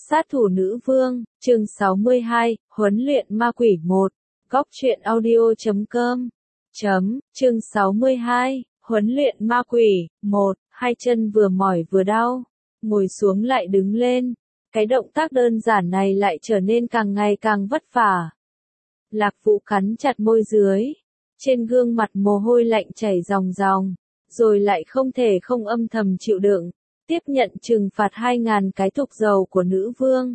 Sát thủ nữ vương, chương 62, huấn luyện ma quỷ 1, góc truyện audio.com. Chương 62, huấn luyện ma quỷ 1, hai chân vừa mỏi vừa đau, ngồi xuống lại đứng lên. Cái động tác đơn giản này lại trở nên càng ngày càng vất vả. Lạc Vũ cắn chặt môi dưới, trên gương mặt mồ hôi lạnh chảy ròng ròng, rồi lại không thể không âm thầm chịu đựng, tiếp nhận trừng phạt 2.000 cái thục dầu của nữ vương.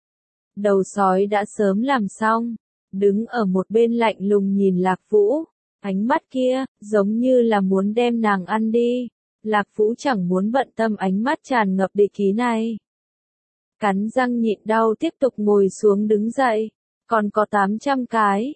Đầu sói đã sớm làm xong, đứng ở một bên lạnh lùng nhìn Lạc Vũ, ánh mắt kia, giống như là muốn đem nàng ăn đi. Lạc Vũ chẳng muốn bận tâm ánh mắt tràn ngập địch ý này. Cắn răng nhịn đau tiếp tục ngồi xuống đứng dậy, còn có 800 cái.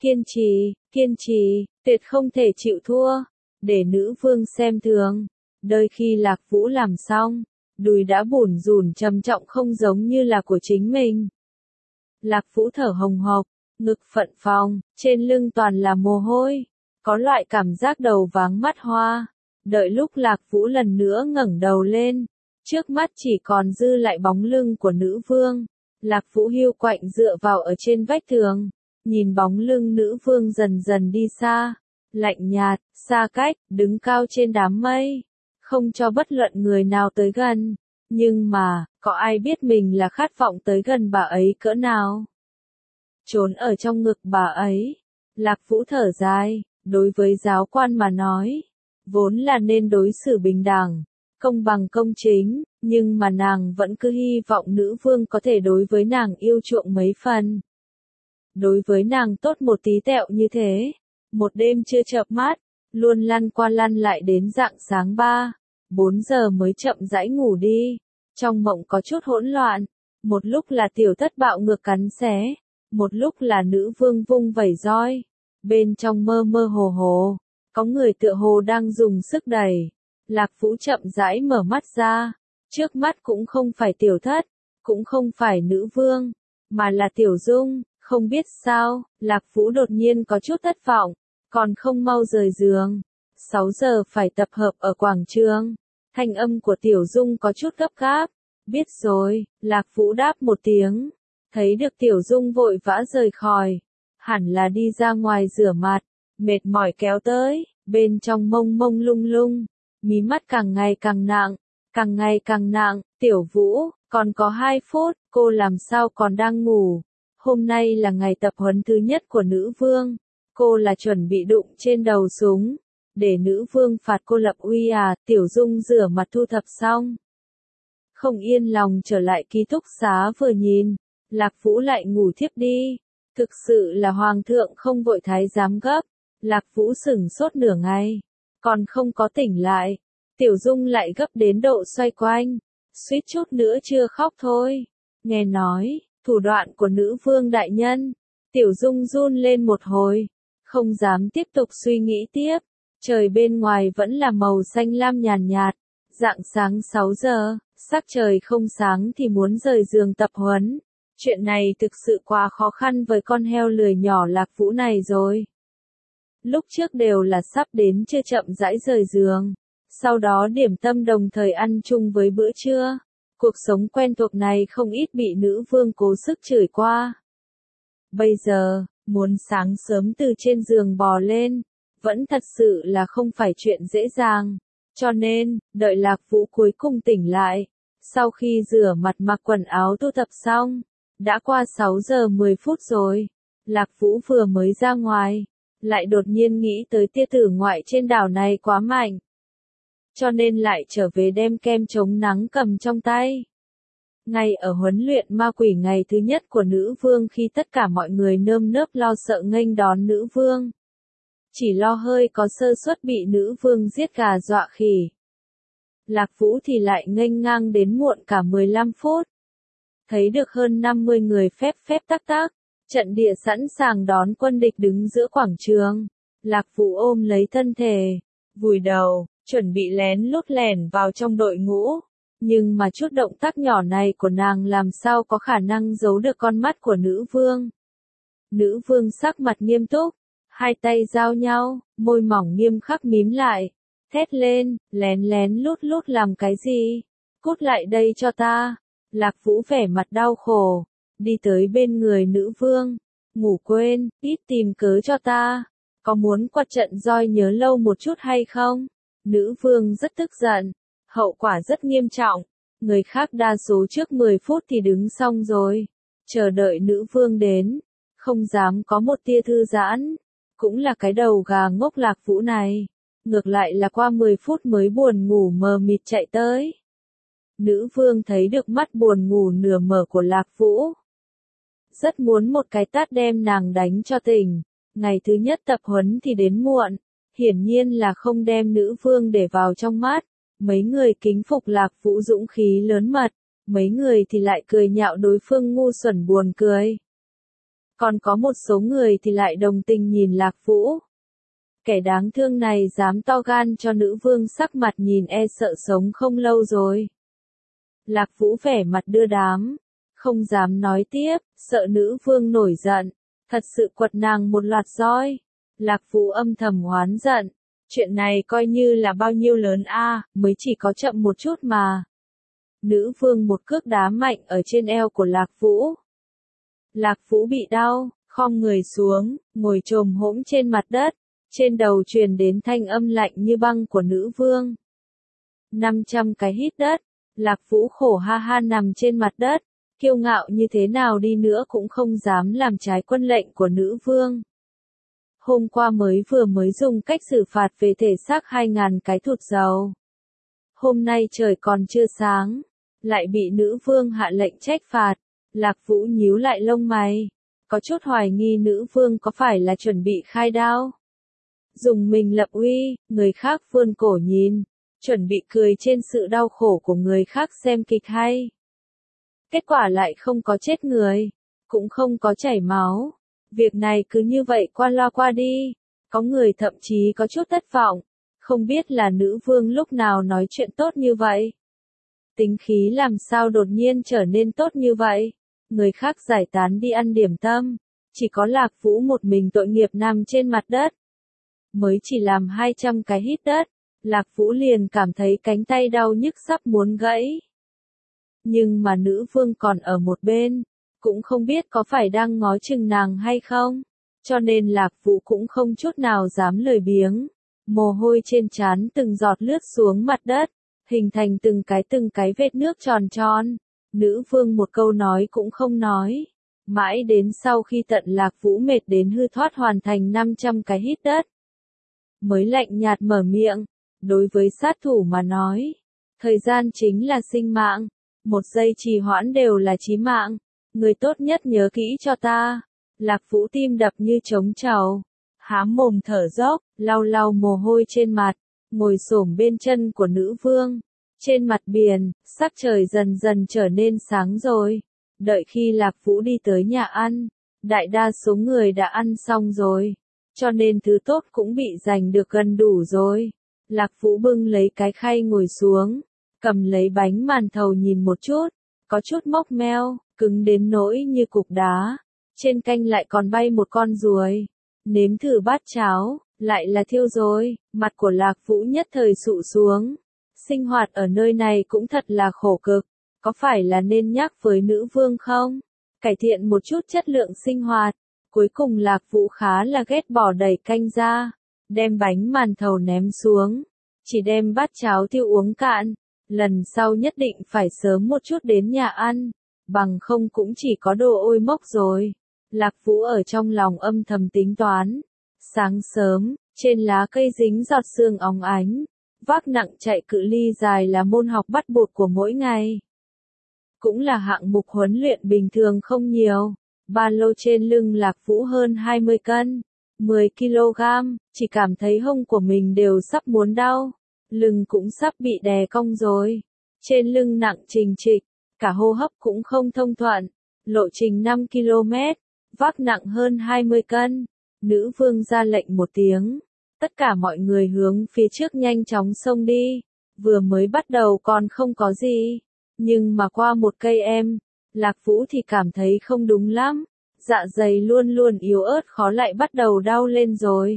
Kiên trì, tuyệt không thể chịu thua, để nữ vương xem thường. Đợi khi Lạc Vũ làm xong, đùi đã bủn rủn trầm trọng không giống như là của chính mình. Lạc Vũ thở hồng hộc, ngực phập phồng, trên lưng toàn là mồ hôi, có loại cảm giác đầu váng mắt hoa. Đợi lúc Lạc Vũ lần nữa ngẩng đầu lên, trước mắt chỉ còn dư lại bóng lưng của nữ vương. Lạc Vũ hiu quạnh dựa vào ở trên vách tường, nhìn bóng lưng nữ vương dần dần đi xa, lạnh nhạt, xa cách, đứng cao trên đám mây, không cho bất luận người nào tới gần. Nhưng mà, có ai biết mình là khát vọng tới gần bà ấy cỡ nào? Trốn ở trong ngực bà ấy. Lạc Vũ thở dài, đối với giáo quan mà nói, vốn là nên đối xử bình đẳng, công bằng công chính, nhưng mà nàng vẫn cứ hy vọng nữ vương có thể đối với nàng yêu chuộng mấy phần. Đối với nàng tốt một tí tẹo như thế, một đêm chưa chợp mắt, luôn lăn qua lăn lại đến rạng sáng 3-4 giờ mới chậm rãi ngủ đi. Trong mộng có chút hỗn loạn, một lúc là tiểu thất bạo ngược cắn xé, một lúc là nữ vương vung vẩy roi. Bên trong mơ mơ hồ hồ, có người tựa hồ đang dùng sức đẩy. Lạc Vũ chậm rãi mở mắt ra, trước mắt cũng không phải tiểu thất, cũng không phải nữ vương, mà là Tiểu Dung. Không biết sao, Lạc Vũ đột nhiên có chút thất vọng, còn không mau rời giường. 6 giờ phải tập hợp ở quảng trường. Thanh âm của Tiểu Dung có chút gấp gáp. Biết rồi, Lạc Vũ đáp một tiếng. Thấy được Tiểu Dung vội vã rời khỏi. Hẳn là đi ra ngoài rửa mặt. Mệt mỏi kéo tới, bên trong mông mông lung lung. Mí mắt càng ngày càng nặng, càng ngày càng nặng. Tiểu Vũ, còn có 2 phút, cô làm sao còn đang ngủ? Hôm nay là ngày tập huấn thứ nhất của nữ vương. Cô là chuẩn bị đụng trên đầu súng, để nữ vương phạt cô lập uy à? Tiểu Dung rửa mặt thu thập xong, không yên lòng trở lại ký túc xá vừa nhìn, Lạc Vũ lại ngủ thiếp đi. Thực sự là hoàng thượng không vội thái giám gấp. Lạc Vũ sửng sốt nửa ngày, còn không có tỉnh lại. Tiểu Dung lại gấp đến độ xoay quanh, suýt chút nữa chưa khóc thôi. Nghe nói thủ đoạn của nữ vương đại nhân, Tiểu Dung run lên một hồi, không dám tiếp tục suy nghĩ tiếp. Trời bên ngoài vẫn là màu xanh lam nhàn nhạt, rạng sáng 6 giờ, sắc trời không sáng thì muốn rời giường tập huấn. Chuyện này thực sự quá khó khăn với con heo lười nhỏ Lạc Vũ này rồi. Lúc trước đều là sắp đến chưa chậm rãi rời giường, sau đó điểm tâm đồng thời ăn chung với bữa trưa. Cuộc sống quen thuộc này không ít bị nữ vương cố sức chửi qua. Bây giờ, muốn sáng sớm từ trên giường bò lên, vẫn thật sự là không phải chuyện dễ dàng. Cho nên, đợi Lạc Vũ cuối cùng tỉnh lại, sau khi rửa mặt mặc quần áo thu thập xong, đã qua 6 giờ 10 phút rồi. Lạc Vũ vừa mới ra ngoài, lại đột nhiên nghĩ tới tia tử ngoại trên đảo này quá mạnh, cho nên lại trở về đem kem chống nắng cầm trong tay. Ngay ở huấn luyện ma quỷ ngày thứ nhất của nữ vương, khi tất cả mọi người nơm nớp lo sợ nghênh đón nữ vương, chỉ lo hơi có sơ suất bị nữ vương giết gà dọa khỉ, Lạc Vũ thì lại nghênh ngang đến muộn cả 15 phút. Thấy được hơn 50 người phép tắc tắc, trận địa sẵn sàng đón quân địch đứng giữa quảng trường. Lạc Vũ ôm lấy thân thể, vùi đầu, chuẩn bị lén lút lẻn vào trong đội ngũ. Nhưng mà chút động tác nhỏ này của nàng làm sao có khả năng giấu được con mắt của nữ vương. Nữ vương sắc mặt nghiêm túc, hai tay giao nhau, môi mỏng nghiêm khắc mím lại, thét lên, lén lút làm cái gì? Cút lại đây cho ta. Lạc Vũ vẻ mặt đau khổ, đi tới bên người nữ vương. Ngủ quên, ít tìm cớ cho ta. Có muốn quật trận roi nhớ lâu một chút hay không? Nữ vương rất tức giận. Hậu quả rất nghiêm trọng. Người khác đa số trước 10 phút thì đứng xong rồi. Chờ đợi nữ vương đến. Không dám có một tia thư giãn. Cũng là cái đầu gà ngốc Lạc Vũ này. Ngược lại là qua 10 phút mới buồn ngủ mờ mịt chạy tới. Nữ vương thấy được mắt buồn ngủ nửa mở của Lạc Vũ. Rất muốn một cái tát đem nàng đánh cho tỉnh. Ngày thứ nhất tập huấn thì đến muộn. Hiển nhiên là không đem nữ vương để vào trong mắt. Mấy người kính phục Lạc Vũ dũng khí lớn mật. Mấy người thì lại cười nhạo đối phương ngu xuẩn buồn cười. Còn có một số người thì lại đồng tình nhìn Lạc Vũ. Kẻ đáng thương này dám to gan cho nữ vương sắc mặt nhìn e sợ sống không lâu rồi. Lạc Vũ vẻ mặt đưa đám. Không dám nói tiếp, sợ nữ vương nổi giận. Thật sự quật nàng một loạt roi. Lạc Vũ âm thầm oán giận. Chuyện này coi như là bao nhiêu lớn a, mới chỉ có chậm một chút mà. Nữ vương một cước đá mạnh ở trên eo của Lạc Vũ. Lạc Vũ bị đau, khom người xuống, ngồi chồm hỗn trên mặt đất. Trên đầu truyền đến thanh âm lạnh như băng của nữ vương. 500 cái hít đất. Lạc Vũ khổ ha ha nằm trên mặt đất. Kiêu ngạo như thế nào đi nữa cũng không dám làm trái quân lệnh của nữ vương. Hôm qua vừa mới dùng cách xử phạt về thể xác 2.000 cái thụt dầu. Hôm nay trời còn chưa sáng. Lại bị nữ vương hạ lệnh trách phạt. Lạc Vũ nhíu lại lông mày. Có chút hoài nghi nữ vương có phải là chuẩn bị khai đao. Dùng mình lập uy, người khác vươn cổ nhìn. Chuẩn bị cười trên sự đau khổ của người khác xem kịch hay. Kết quả lại không có chết người. Cũng không có chảy máu. Việc này cứ như vậy qua loa qua đi. Có người thậm chí có chút thất vọng. Không biết là nữ vương lúc nào nói chuyện tốt như vậy. Tính khí làm sao đột nhiên trở nên tốt như vậy. Người khác giải tán đi ăn điểm tâm. Chỉ có Lạc Vũ một mình tội nghiệp nằm trên mặt đất. Mới chỉ làm 200 cái hít đất. Lạc Vũ liền cảm thấy cánh tay đau nhức sắp muốn gãy. Nhưng mà nữ vương còn ở một bên. Cũng không biết có phải đang ngó chừng nàng hay không. Cho nên Lạc Vũ cũng không chút nào dám lười biếng. Mồ hôi trên trán từng giọt lướt xuống mặt đất. Hình thành từng cái vết nước tròn tròn. Nữ vương một câu nói cũng không nói. Mãi đến sau khi tận Lạc Vũ mệt đến hư thoát hoàn thành 500 cái hít đất. Mới lạnh nhạt mở miệng. Đối với sát thủ mà nói. Thời gian chính là sinh mạng. Một giây trì hoãn đều là chí mạng. Người tốt nhất nhớ kỹ cho ta. Lạc Vũ tim đập như trống trầu. Hám mồm thở dốc, lau lau mồ hôi trên mặt. Ngồi xổm bên chân của nữ vương. Trên mặt biển, sắc trời dần dần trở nên sáng rồi. Đợi khi Lạc Vũ đi tới nhà ăn. Đại đa số người đã ăn xong rồi. Cho nên thứ tốt cũng bị giành được gần đủ rồi. Lạc Vũ bưng lấy cái khay ngồi xuống. Cầm lấy bánh màn thầu nhìn một chút. Có chút mốc meo, cứng đến nỗi như cục đá. Trên canh lại còn bay một con ruồi. Nếm thử bát cháo, lại là thiêu rồi. Mặt của Lạc Vũ nhất thời sụ xuống. Sinh hoạt ở nơi này cũng thật là khổ cực. Có phải là nên nhắc với nữ vương không? Cải thiện một chút chất lượng sinh hoạt. Cuối cùng Lạc Vũ khá là ghét bỏ đẩy canh ra. Đem bánh màn thầu ném xuống. Chỉ đem bát cháo tiêu uống cạn. Lần sau nhất định phải sớm một chút đến nhà ăn. Bằng không cũng chỉ có đồ ôi mốc rồi. Lạc Vũ ở trong lòng âm thầm tính toán. Sáng sớm, trên lá cây dính giọt sương óng ánh. Vác nặng chạy cự ly dài là môn học bắt buộc của mỗi ngày. Cũng là hạng mục huấn luyện bình thường không nhiều. Ba lô trên lưng Lạc Vũ hơn 20 cân. 10 kg, chỉ cảm thấy hông của mình đều sắp muốn đau. Lưng cũng sắp bị đè cong rồi. Trên lưng nặng trình trịch, cả hô hấp cũng không thông thuận. Lộ trình 5 km, vác nặng hơn 20 cân. Nữ vương ra lệnh một tiếng. Tất cả mọi người hướng phía trước nhanh chóng xông đi. Vừa mới bắt đầu còn không có gì. Nhưng mà qua một cây Lạc Vũ thì cảm thấy không đúng lắm. Dạ dày luôn luôn yếu ớt khó lại bắt đầu đau lên rồi.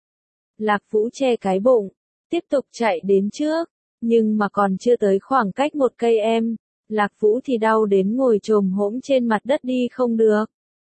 Lạc Vũ che cái bụng. Tiếp tục chạy đến trước. Nhưng mà còn chưa tới khoảng cách một cây Lạc Vũ thì đau đến ngồi chồm hổm trên mặt đất đi không được.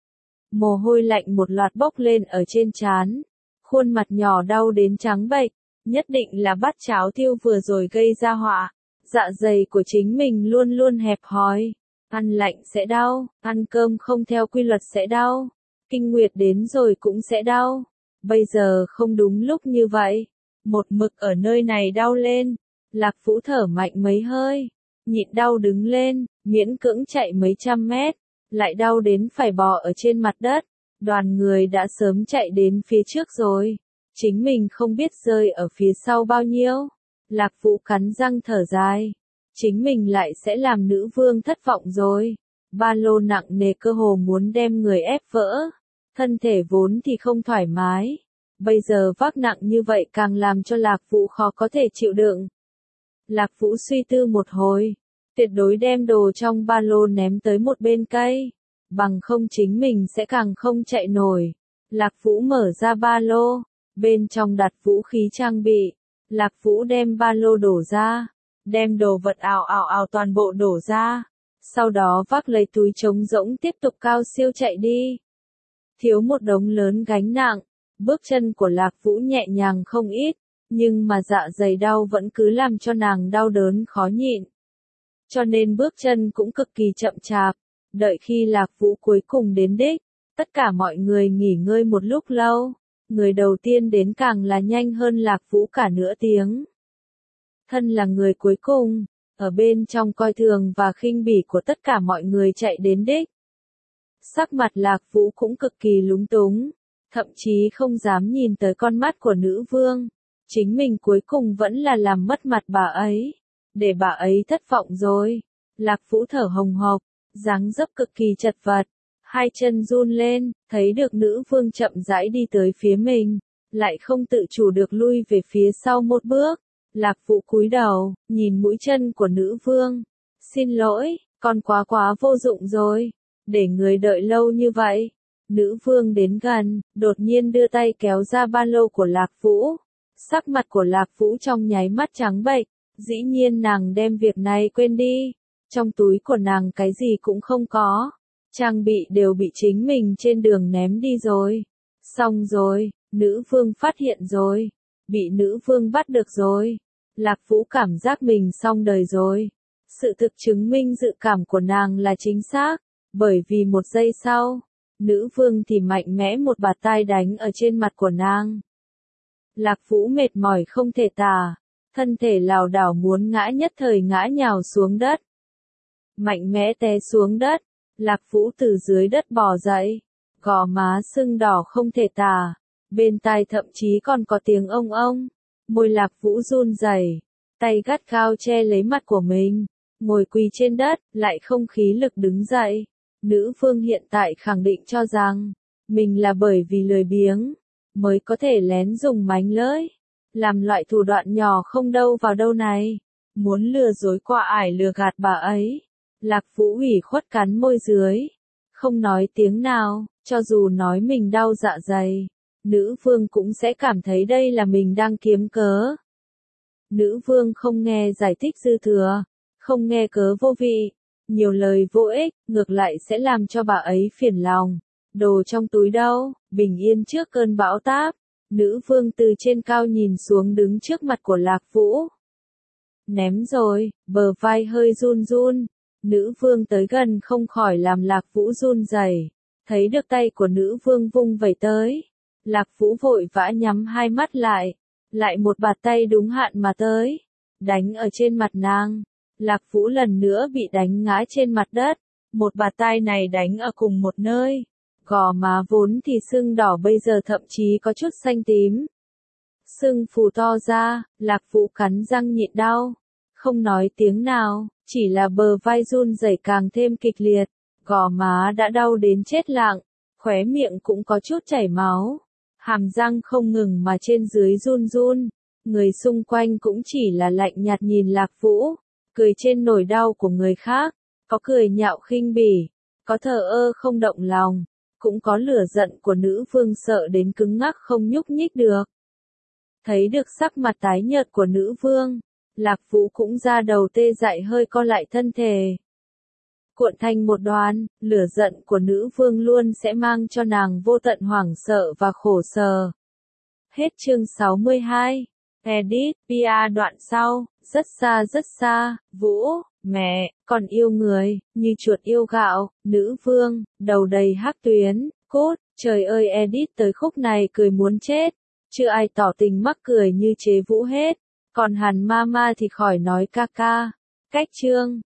Mồ hôi lạnh một loạt bốc lên ở trên trán, khuôn mặt nhỏ đau đến trắng bệch, nhất định là bát cháo tiêu vừa rồi gây ra họa. Dạ dày của chính mình luôn luôn hẹp hòi, ăn lạnh sẽ đau, ăn cơm không theo quy luật sẽ đau, kinh nguyệt đến rồi cũng sẽ đau. Bây giờ không đúng lúc như vậy, một mực ở nơi này đau lên. Lạc Vũ thở mạnh mấy hơi, nhịn đau đứng lên, miễn cưỡng chạy mấy trăm mét, lại đau đến phải bò ở trên mặt đất. Đoàn người đã sớm chạy đến phía trước rồi, chính mình không biết rơi ở phía sau bao nhiêu. Lạc Vũ cắn răng thở dài, chính mình lại sẽ làm nữ vương thất vọng rồi. Ba lô nặng nề cơ hồ muốn đem người ép vỡ, thân thể vốn thì không thoải mái, bây giờ vác nặng như vậy càng làm cho Lạc Vũ khó có thể chịu đựng. Lạc Vũ suy tư một hồi, tuyệt đối đem đồ trong ba lô ném tới một bên cây, bằng không chính mình sẽ càng không chạy nổi. Lạc Vũ mở ra ba lô, bên trong đặt vũ khí trang bị. Lạc Vũ đem ba lô đổ ra, đem đồ vật ào toàn bộ đổ ra, sau đó vác lấy túi trống rỗng tiếp tục cao siêu chạy đi. Thiếu một đống lớn gánh nặng, bước chân của Lạc Vũ nhẹ nhàng không ít, nhưng mà dạ dày đau vẫn cứ làm cho nàng đau đớn khó nhịn. Cho nên bước chân cũng cực kỳ chậm chạp, đợi khi Lạc Vũ cuối cùng đến đích, tất cả mọi người nghỉ ngơi một lúc lâu. Người đầu tiên đến càng là nhanh hơn Lạc Vũ cả nửa tiếng. Thân là người cuối cùng, ở bên trong coi thường và khinh bỉ của tất cả mọi người chạy đến đích. Sắc mặt Lạc Vũ cũng cực kỳ lúng túng, thậm chí không dám nhìn tới con mắt của nữ vương. Chính mình cuối cùng vẫn là làm mất mặt bà ấy, để bà ấy thất vọng rồi. Lạc Vũ thở hồng hộc, dáng dấp cực kỳ chật vật. Hai chân run lên, thấy được nữ vương chậm rãi đi tới phía mình, lại không tự chủ được lui về phía sau một bước. Lạc Vũ cúi đầu, nhìn mũi chân của nữ vương. Xin lỗi, con quá vô dụng rồi, để người đợi lâu như vậy. Nữ vương đến gần, đột nhiên đưa tay kéo ra ba lô của Lạc Vũ. Sắc mặt của Lạc Vũ trong nháy mắt trắng bệch, dĩ nhiên nàng đem việc này quên đi. Trong túi của nàng cái gì cũng không có. Trang bị đều bị chính mình trên đường ném đi rồi. Xong rồi, nữ vương phát hiện rồi. Bị nữ vương bắt được rồi. Lạc Vũ cảm giác mình xong đời rồi. Sự thực chứng minh dự cảm của nàng là chính xác. Bởi vì một giây sau, nữ vương thì mạnh mẽ một bạt tai đánh ở trên mặt của nàng. Lạc Vũ mệt mỏi không thể tả. Thân thể lảo đảo muốn ngã nhất thời ngã nhào xuống đất. Mạnh mẽ té xuống đất. Lạc Vũ từ dưới đất bò dậy, gò má sưng đỏ không thể tả, bên tai thậm chí còn có tiếng ông ông. Môi Lạc Vũ run rẩy, tay gắt gao che lấy mặt của mình, ngồi quỳ trên đất, lại không khí lực đứng dậy. Nữ vương hiện tại khẳng định cho rằng, mình là bởi vì lười biếng, mới có thể lén dùng mánh lưỡi, làm loại thủ đoạn nhỏ không đâu vào đâu này, muốn lừa dối qua ải lừa gạt bà ấy. Lạc Vũ ủy khuất cắn môi dưới, không nói tiếng nào, cho dù nói mình đau dạ dày, nữ vương cũng sẽ cảm thấy đây là mình đang kiếm cớ. Nữ vương không nghe giải thích dư thừa, không nghe cớ vô vị, nhiều lời vô ích, ngược lại sẽ làm cho bà ấy phiền lòng. Đồ trong túi đâu, bình yên trước cơn bão táp, nữ vương từ trên cao nhìn xuống đứng trước mặt của Lạc Vũ. Ném rồi, bờ vai hơi run run. Nữ vương tới gần không khỏi làm Lạc Vũ run rẩy, thấy được tay của nữ vương vung vẩy tới. Lạc Vũ vội vã nhắm hai mắt lại một bạt tay đúng hạn mà tới, đánh ở trên mặt nàng. Lạc Vũ lần nữa bị đánh ngã trên mặt đất, một bạt tay này đánh ở cùng một nơi. Gò má vốn thì sưng đỏ bây giờ thậm chí có chút xanh tím. Sưng phù to ra, Lạc Vũ cắn răng nhịn đau, không nói tiếng nào. Chỉ là bờ vai run rẩy càng thêm kịch liệt, gò má đã đau đến chết lặng, khóe miệng cũng có chút chảy máu, hàm răng không ngừng mà trên dưới run run, người xung quanh cũng chỉ là lạnh nhạt nhìn Lạc Vũ, cười trên nỗi đau của người khác, có cười nhạo khinh bỉ, có thờ ơ không động lòng, cũng có lửa giận của nữ vương sợ đến cứng ngắc không nhúc nhích được. Thấy được sắc mặt tái nhợt của nữ vương, Lạc Vũ cũng ra đầu tê dại hơi co lại thân thể, cuộn thành một đoàn, lửa giận của nữ vương luôn sẽ mang cho nàng vô tận hoảng sợ và khổ sở. Hết chương 62. Edit, PR đoạn sau, rất xa, Vũ, mẹ, còn yêu người, như chuột yêu gạo, nữ vương, đầu đầy hắc tuyến, cốt, trời ơi edit tới khúc này cười muốn chết, chưa ai tỏ tình mắc cười như chế Vũ hết, còn Hàn Mama thì khỏi nói ca ca. Cách chương